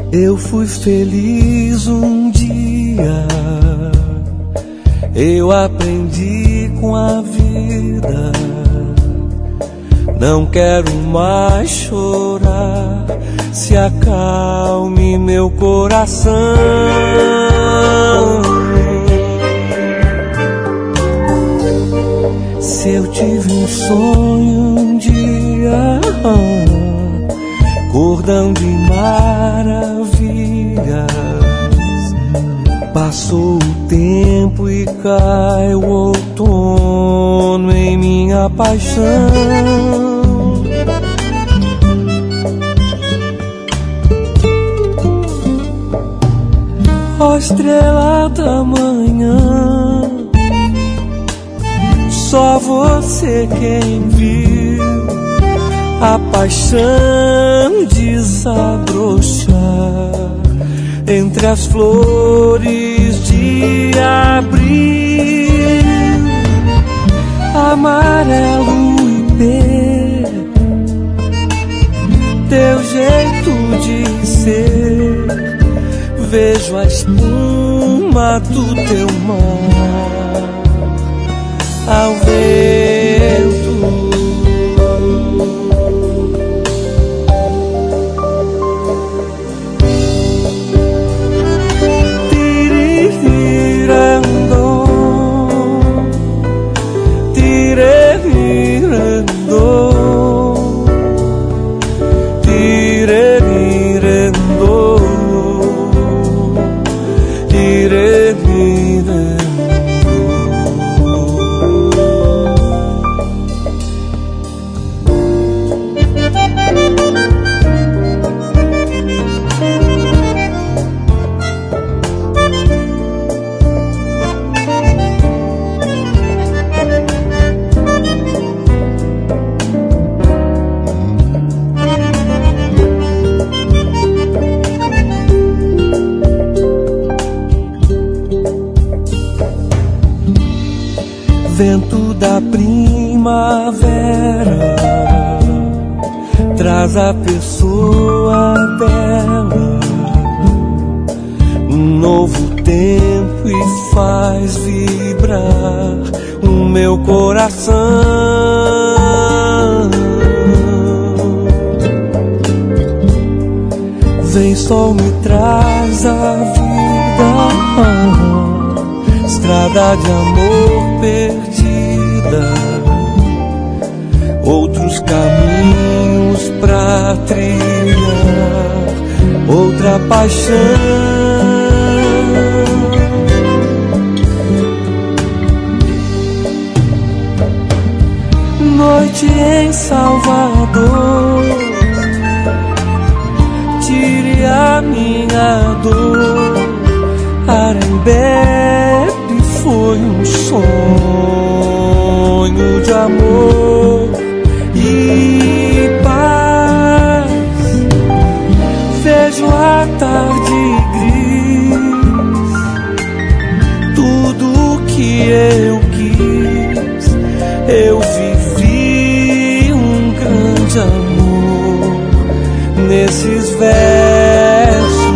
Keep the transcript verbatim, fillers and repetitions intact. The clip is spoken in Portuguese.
Eu fui feliz um dia, eu aprendi com a vida. Não quero mais chorar, se acalme meu coração. Se eu tive um sonho um dia, cordão de maravilhas, passou o tempo e cai o outono em minha paixão. Ó estrela da manhã, só você quem viu a paixão desabrochar entre as flores de abril. Amarelo e verde, teu jeito de ser, vejo a espuma do teu mar ao vento. Vento da primavera traz a pessoa bela, um novo tempo e faz vibrar o meu coração. Vem sol, me traz a vida, estrada de amor perdida, outros caminhos pra trilhar, outra paixão. Noite em Salvador, tire a minha dor. Arembebe foi um sonho de amor e paz. Vejo a tarde gris, tudo que eu quis, eu vivi um grande amor nesses versos.